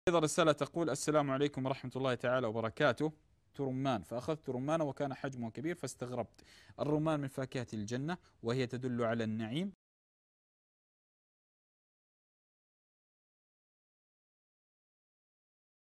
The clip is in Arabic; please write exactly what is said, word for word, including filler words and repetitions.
أيضا رسالة تقول: السلام عليكم ورحمة الله تعالى وبركاته. رمان، فأخذت رمانة وكان حجمه كبير فاستغربت. الرمان من فاكهة الجنة وهي تدل على النعيم،